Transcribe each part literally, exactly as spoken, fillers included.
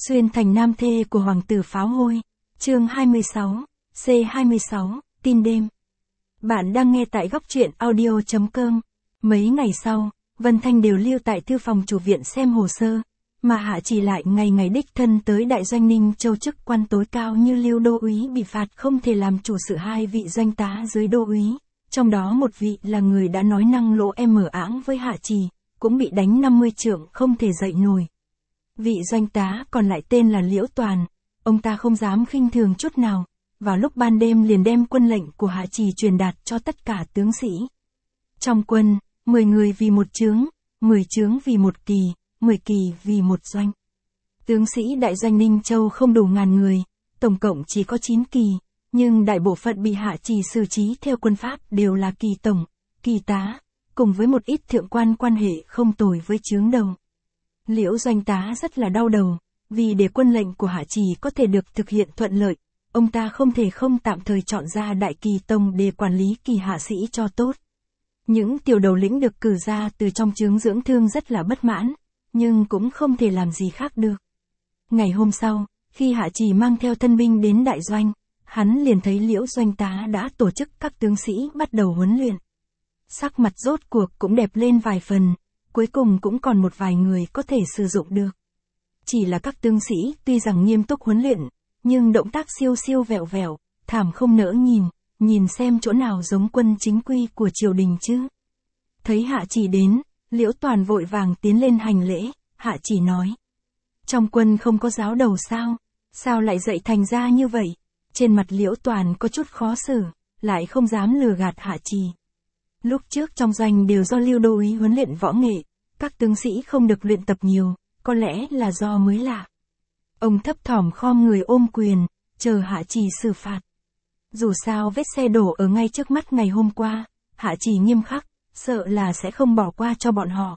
Xuyên thành nam thê của hoàng tử pháo hôi. Chương hai mươi sáu, C hai mươi sáu, tin đêm. Bạn đang nghe tại góc truyện audio.com. Mấy ngày sau, Vân Thanh đều lưu tại thư phòng chủ viện xem hồ sơ, mà Hạ Chỉ lại ngày ngày đích thân tới đại doanh Ninh Châu, chức quan tối cao như Lưu đô úy bị phạt không thể làm chủ sự hai vị doanh tá dưới đô úy, trong đó một vị là người đã nói năng lỗ em mở áng với Hạ Chỉ, cũng bị đánh năm mươi trượng không thể dậy nổi. Vị doanh tá còn lại tên là Liễu Toàn, ông ta không dám khinh thường chút nào, vào lúc ban đêm liền đem quân lệnh của Hạ Chỉ truyền đạt cho tất cả tướng sĩ. Trong quân, mười người vì một chướng, mười chướng vì một kỳ, mười kỳ vì một doanh. Tướng sĩ đại doanh Ninh Châu không đủ ngàn người, tổng cộng chỉ có chín kỳ, nhưng đại bộ phận bị Hạ Chỉ xử trí theo quân pháp đều là kỳ tổng, kỳ tá, cùng với một ít thượng quan quan hệ không tồi với chướng đầu. Liễu doanh tá rất là đau đầu, vì để quân lệnh của Hạ Chỉ có thể được thực hiện thuận lợi, ông ta không thể không tạm thời chọn ra đại kỳ tông để quản lý kỳ hạ sĩ cho tốt. Những tiểu đầu lĩnh được cử ra từ trong chướng dưỡng thương rất là bất mãn, nhưng cũng không thể làm gì khác được. Ngày hôm sau, khi Hạ Chỉ mang theo thân binh đến đại doanh, hắn liền thấy Liễu doanh tá đã tổ chức các tướng sĩ bắt đầu huấn luyện. Sắc mặt rốt cuộc cũng đẹp lên vài phần, cuối cùng cũng còn một vài người có thể sử dụng được. Chỉ là các tướng sĩ tuy rằng nghiêm túc huấn luyện, nhưng động tác siêu siêu vẹo vẹo, thảm không nỡ nhìn, nhìn xem chỗ nào giống quân chính quy của triều đình chứ. Thấy Hạ Chỉ đến, Liễu Toàn vội vàng tiến lên hành lễ. Hạ Chỉ nói: trong quân không có giáo đầu sao, sao lại dạy thành ra như vậy? Trên mặt Liễu Toàn có chút khó xử, lại không dám lừa gạt Hạ Chỉ. Lúc trước trong doanh đều do Lưu đô úy huấn luyện võ nghệ, các tướng sĩ không được luyện tập nhiều, có lẽ là do mới lạ. Ông thấp thỏm khom người ôm quyền, chờ Hạ Chỉ xử phạt. Dù sao vết xe đổ ở ngay trước mắt ngày hôm qua, Hạ Chỉ nghiêm khắc, sợ là sẽ không bỏ qua cho bọn họ.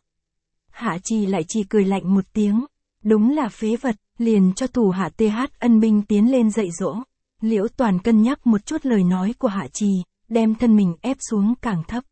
Hạ Chỉ lại chỉ cười lạnh một tiếng, đúng là phế vật, liền cho thủ hạ T H ân binh tiến lên dạy dỗ. Liễu Toàn cân nhắc một chút lời nói của Hạ Chỉ, đem thân mình ép xuống càng thấp.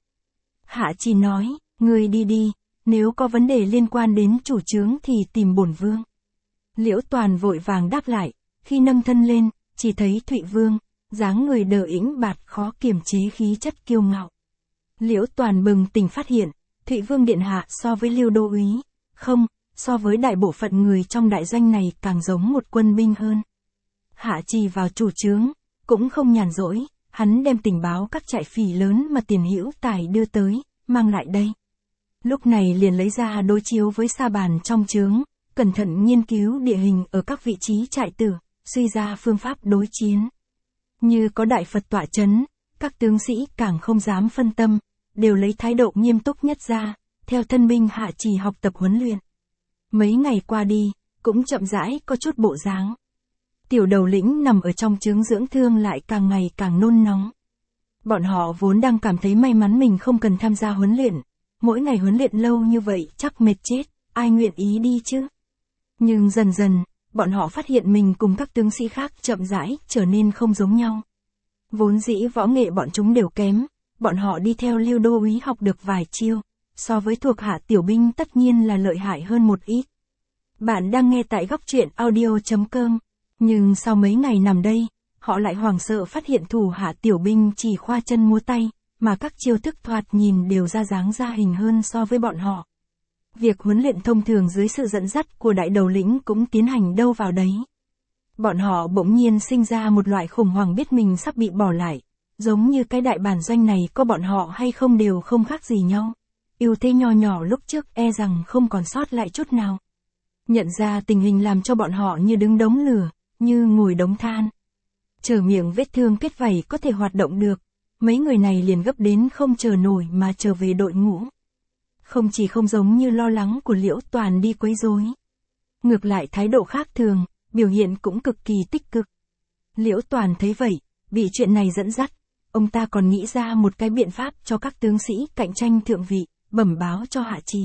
Hạ Chỉ nói: ngươi đi đi, nếu có vấn đề liên quan đến chủ chướng thì tìm bổn vương. Liễu Toàn vội vàng đáp lại, khi nâng thân lên, chỉ thấy Thụy Vương, dáng người đờ ĩnh bạt khó kiềm chế khí chất kiêu ngạo. Liễu Toàn bừng tỉnh phát hiện, Thụy Vương điện hạ so với Lưu đô úy, không, so với đại bộ phận người trong đại doanh này càng giống một quân binh hơn. Hạ Chỉ vào chủ chướng, cũng không nhàn rỗi, hắn đem tình báo các trại phỉ lớn mà Tiền Hữu Tài đưa tới, mang lại đây. Lúc này liền lấy ra đối chiếu với sa bàn trong chướng, cẩn thận nghiên cứu địa hình ở các vị trí trại tử, suy ra phương pháp đối chiến. Như có đại Phật tọa chấn, các tướng sĩ càng không dám phân tâm, đều lấy thái độ nghiêm túc nhất ra, theo thân binh Hạ Chỉ học tập huấn luyện. Mấy ngày qua đi, cũng chậm rãi có chút bộ dáng. Tiểu đầu lĩnh nằm ở trong chướng dưỡng thương lại càng ngày càng nôn nóng. Bọn họ vốn đang cảm thấy may mắn mình không cần tham gia huấn luyện, mỗi ngày huấn luyện lâu như vậy chắc mệt chết, ai nguyện ý đi chứ. Nhưng dần dần, bọn họ phát hiện mình cùng các tướng sĩ khác chậm rãi trở nên không giống nhau. Vốn dĩ võ nghệ bọn chúng đều kém, bọn họ đi theo Lưu đô úy học được vài chiêu, so với thuộc hạ tiểu binh tất nhiên là lợi hại hơn một ít. Bạn đang nghe tại góc truyện audio.com, nhưng sau mấy ngày nằm đây, họ lại hoảng sợ phát hiện thủ hạ tiểu binh chỉ khoa chân múa tay, mà các chiêu thức thoạt nhìn đều ra dáng ra hình hơn so với bọn họ. Việc huấn luyện thông thường dưới sự dẫn dắt của đại đầu lĩnh cũng tiến hành đâu vào đấy. Bọn họ bỗng nhiên sinh ra một loại khủng hoảng biết mình sắp bị bỏ lại, giống như cái đại bản doanh này có bọn họ hay không đều không khác gì nhau. Ưu thế nho nhỏ lúc trước e rằng không còn sót lại chút nào. Nhận ra tình hình làm cho bọn họ như đứng đống lửa, như ngồi đống than. Chờ miệng vết thương kết vảy có thể hoạt động được, mấy người này liền gấp đến không chờ nổi mà trở về đội ngũ. Không chỉ không giống như lo lắng của Liễu Toàn đi quấy rối, ngược lại thái độ khác thường, biểu hiện cũng cực kỳ tích cực. Liễu Toàn thấy vậy, bị chuyện này dẫn dắt, ông ta còn nghĩ ra một cái biện pháp cho các tướng sĩ cạnh tranh thượng vị, bẩm báo cho Hạ Chỉ.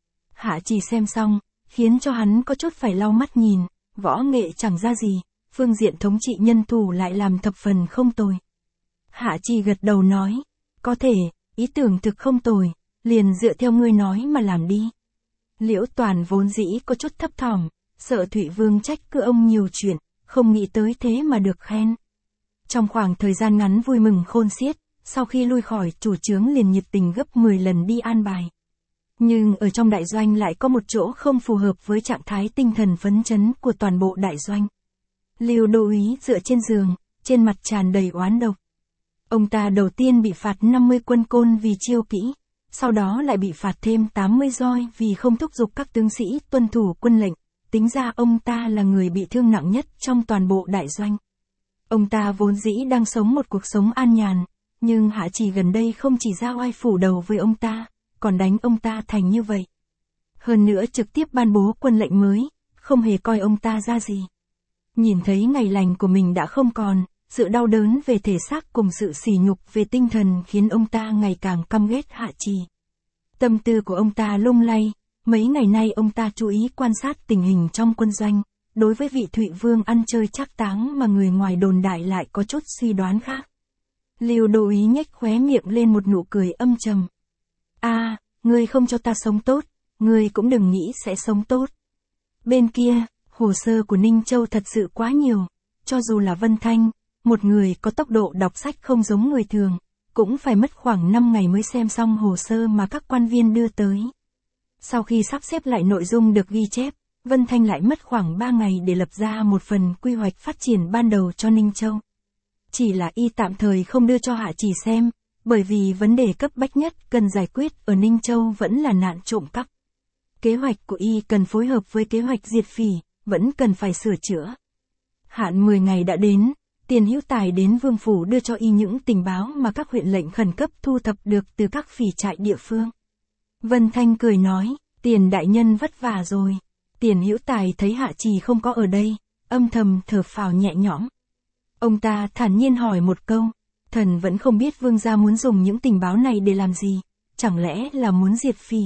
Hạ Chỉ xem xong, khiến cho hắn có chút phải lau mắt nhìn, võ nghệ chẳng ra gì, phương diện thống trị nhân thủ lại làm thập phần không tồi. Hạ Chỉ gật đầu nói: có thể, ý tưởng thực không tồi, liền dựa theo ngươi nói mà làm đi. Liễu Toàn vốn dĩ có chút thấp thỏm, sợ Thụy Vương trách cứ ông nhiều chuyện, không nghĩ tới thế mà được khen. Trong khoảng thời gian ngắn vui mừng khôn xiết, sau khi lui khỏi chủ chướng liền nhiệt tình gấp mười lần đi an bài. Nhưng ở trong đại doanh lại có một chỗ không phù hợp với trạng thái tinh thần phấn chấn của toàn bộ đại doanh. Lưu Đô úy dựa trên giường, trên mặt tràn đầy oán độc. Ông ta đầu tiên bị phạt năm mươi quân côn vì chiêu kỹ, sau đó lại bị phạt thêm tám mươi roi vì không thúc giục các tướng sĩ tuân thủ quân lệnh, tính ra ông ta là người bị thương nặng nhất trong toàn bộ đại doanh. Ông ta vốn dĩ đang sống một cuộc sống an nhàn, nhưng Hạ Trì gần đây không chỉ ra oai phủ đầu với ông ta, còn đánh ông ta thành như vậy. Hơn nữa trực tiếp ban bố quân lệnh mới, không hề coi ông ta ra gì. Nhìn thấy ngày lành của mình đã không còn, sự đau đớn về thể xác cùng sự sỉ nhục về tinh thần khiến ông ta ngày càng căm ghét Hạ Trì. Tâm tư của ông ta lung lay, mấy ngày nay ông ta chú ý quan sát tình hình trong quân doanh, đối với vị Thụy Vương ăn chơi trác táng mà người ngoài đồn đại lại có chút suy đoán khác. Lưu Đô úy nhếch khóe miệng lên một nụ cười âm trầm. A, à, ngươi không cho ta sống tốt, ngươi cũng đừng nghĩ sẽ sống tốt. Bên kia, hồ sơ của Ninh Châu thật sự quá nhiều, cho dù là Vân Thanh, một người có tốc độ đọc sách không giống người thường, cũng phải mất khoảng năm ngày mới xem xong hồ sơ mà các quan viên đưa tới. Sau khi sắp xếp lại nội dung được ghi chép, Vân Thanh lại mất khoảng ba ngày để lập ra một phần quy hoạch phát triển ban đầu cho Ninh Châu. Chỉ là y tạm thời không đưa cho Hạ Trì xem, bởi vì vấn đề cấp bách nhất cần giải quyết ở Ninh Châu vẫn là nạn trộm cắp. Kế hoạch của y cần phối hợp với kế hoạch diệt phỉ, vẫn cần phải sửa chữa. Hạn mười ngày đã đến, Tiền Hữu Tài đến Vương phủ đưa cho y những tình báo mà các huyện lệnh khẩn cấp thu thập được từ các phỉ trại địa phương. Vân Thanh cười nói, Tiền đại nhân vất vả rồi. Tiền Hữu Tài thấy Hạ Trì không có ở đây, âm thầm thở phào nhẹ nhõm. Ông ta thản nhiên hỏi một câu, thần vẫn không biết vương gia muốn dùng những tình báo này để làm gì, chẳng lẽ là muốn diệt phỉ.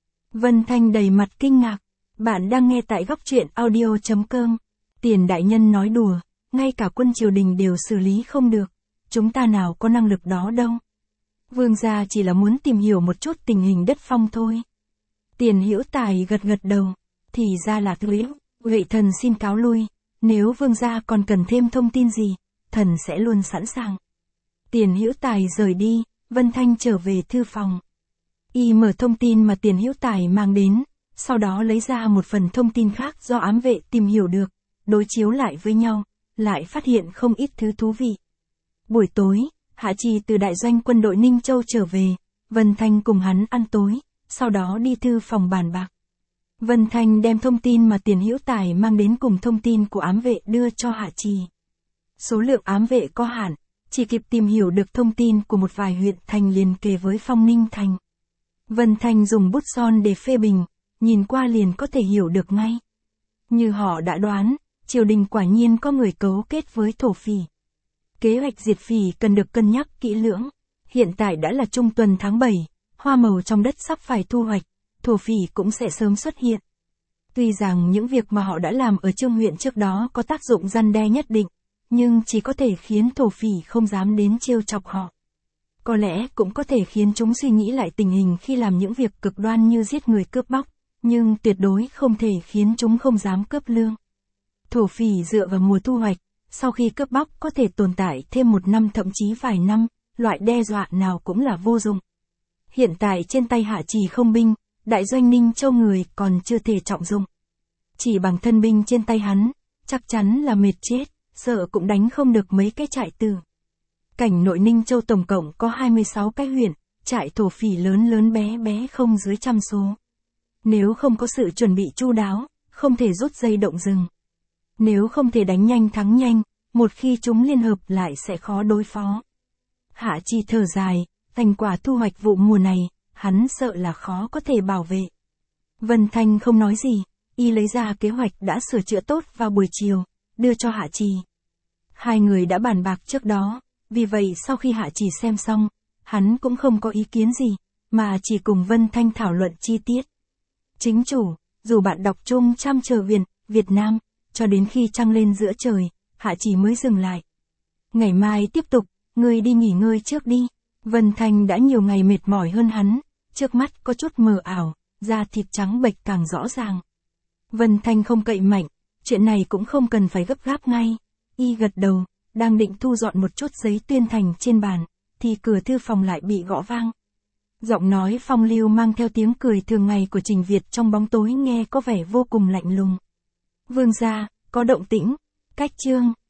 Vân Thanh đầy mặt kinh ngạc, bạn đang nghe tại góc truyện audio chấm com. Tiền đại nhân nói đùa, ngay cả quân triều đình đều xử lý không được, chúng ta nào có năng lực đó đâu. Vương gia chỉ là muốn tìm hiểu một chút tình hình đất phong thôi. Tiền Hữu Tài gật gật đầu, thì ra là thế, vậy thần xin cáo lui, nếu vương gia còn cần thêm thông tin gì, thần sẽ luôn sẵn sàng. Tiền Hữu Tài rời đi, Vân Thanh trở về thư phòng. Y mở thông tin mà Tiền Hữu Tài mang đến, sau đó lấy ra một phần thông tin khác do ám vệ tìm hiểu được, đối chiếu lại với nhau, lại phát hiện không ít thứ thú vị. Buổi tối, Hạ Trì từ đại doanh quân đội Ninh Châu trở về, Vân Thanh cùng hắn ăn tối, sau đó đi thư phòng bàn bạc. Vân Thanh đem thông tin mà Tiền Hữu Tài mang đến cùng thông tin của ám vệ đưa cho Hạ Trì. Số lượng ám vệ có hạn, chỉ kịp tìm hiểu được thông tin của một vài huyện thành liền kề với Phong Ninh Thành. Vân Thanh dùng bút son để phê bình, nhìn qua liền có thể hiểu được ngay. Như họ đã đoán, triều đình quả nhiên có người cấu kết với thổ phỉ. Kế hoạch diệt phỉ cần được cân nhắc kỹ lưỡng. Hiện tại đã là trung tuần tháng bảy, hoa màu trong đất sắp phải thu hoạch, thổ phỉ cũng sẽ sớm xuất hiện. Tuy rằng những việc mà họ đã làm ở Trương huyện trước đó có tác dụng răn đe nhất định, nhưng chỉ có thể khiến thổ phỉ không dám đến trêu chọc họ. Có lẽ cũng có thể khiến chúng suy nghĩ lại tình hình khi làm những việc cực đoan như giết người cướp bóc, nhưng tuyệt đối không thể khiến chúng không dám cướp lương. Thổ phỉ dựa vào mùa thu hoạch, sau khi cướp bóc có thể tồn tại thêm một năm thậm chí vài năm, loại đe dọa nào cũng là vô dụng. Hiện tại trên tay Hạ Trì không binh, đại doanh Ninh Châu người còn chưa thể trọng dụng. Chỉ bằng thân binh trên tay hắn, chắc chắn là mệt chết, sợ cũng đánh không được mấy cái trại tử. Cảnh nội Ninh Châu tổng cộng có hai mươi sáu cái huyện, trại thổ phỉ lớn lớn bé bé không dưới trăm số. Nếu không có sự chuẩn bị chu đáo, không thể rút dây động rừng. Nếu không thể đánh nhanh thắng nhanh, một khi chúng liên hợp lại sẽ khó đối phó. Hạ Trì thở dài, thành quả thu hoạch vụ mùa này, hắn sợ là khó có thể bảo vệ. Vân Thanh không nói gì, y lấy ra kế hoạch đã sửa chữa tốt vào buổi chiều, đưa cho Hạ Trì. Hai người đã bàn bạc trước đó, vì vậy sau khi Hạ Trì xem xong, hắn cũng không có ý kiến gì, mà chỉ cùng Vân Thanh thảo luận chi tiết. Chính chủ, dù bạn đọc chung chăm chờ Việt, Việt Nam, cho đến khi trăng lên giữa trời, Hạ Trì mới dừng lại. Ngày mai tiếp tục, ngươi đi nghỉ ngơi trước đi. Vân Thanh đã nhiều ngày mệt mỏi hơn hắn, trước mắt có chút mờ ảo, da thịt trắng bệch càng rõ ràng. Vân Thanh không cậy mạnh, chuyện này cũng không cần phải gấp gáp ngay. Y gật đầu, đang định thu dọn một chút giấy tuyên thành trên bàn, thì cửa thư phòng lại bị gõ vang. Giọng nói phong lưu mang theo tiếng cười thường ngày của Trình Việt trong bóng tối nghe có vẻ vô cùng lạnh lùng. Vương gia, có động tĩnh, cách chương.